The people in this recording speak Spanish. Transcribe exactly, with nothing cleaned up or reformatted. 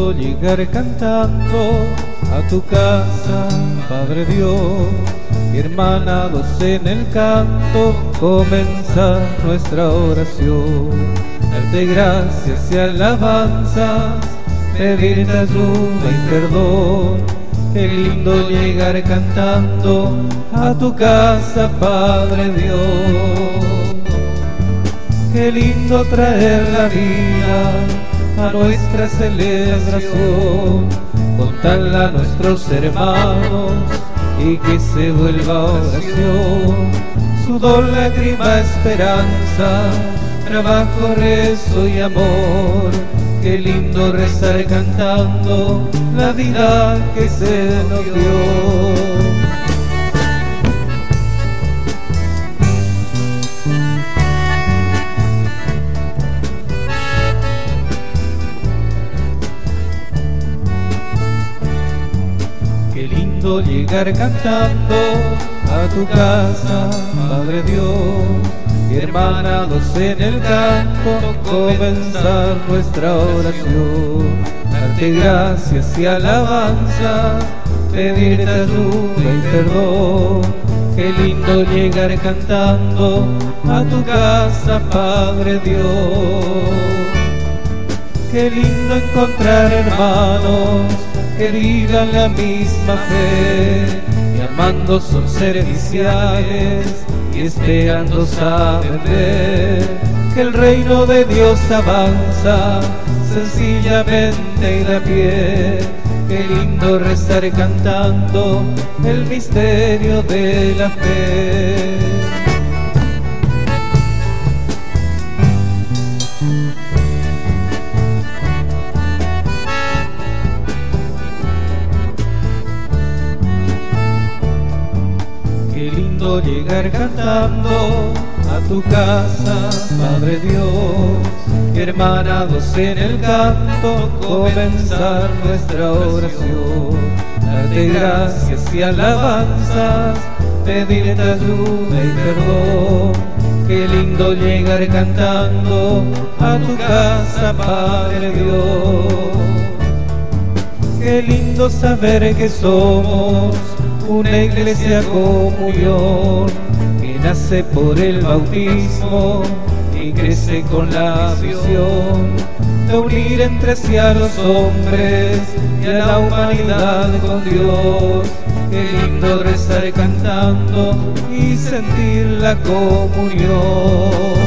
lindo llegar cantando a tu casa, Padre Dios, y hermanados en el canto, comenzar nuestra oración. Darte gracias y alabanzas, pedirte ayuda y perdón. Qué lindo llegar cantando a tu casa, Padre Dios. Qué lindo traer la vida a nuestra celebración, contarla a nuestros hermanos y que se vuelva oración. Sudor, lágrima, esperanza, trabajo, rezo y amor. Qué lindo rezar cantando la vida que se nos dio. Qué lindo llegar cantando a tu casa, Padre Dios, y hermanados en el canto, comenzar nuestra oración. Darte gracias y alabanzas, pedirte ayuda y perdón. Qué lindo llegar cantando a tu casa, Padre Dios. Qué lindo encontrar hermanos que vivan la misma fe, y amando son serviciales y esperando saben ver que el reino de Dios avanza sencillamente y de a pie. Qué lindo rezar cantando el misterio de la fe. Qué lindo llegar cantando a tu casa, Padre Dios, y hermanados en el canto, comenzar nuestra oración. Darte gracias y alabanzas, pedirte ayuda y perdón. Qué lindo llegar cantando a tu casa, Padre Dios. Qué lindo saber que somos una iglesia comunión, que nace por el bautismo y crece con la visión de unir entre sí a los hombres y a la humanidad con Dios. Qué lindo rezar cantando y sentir la comunión.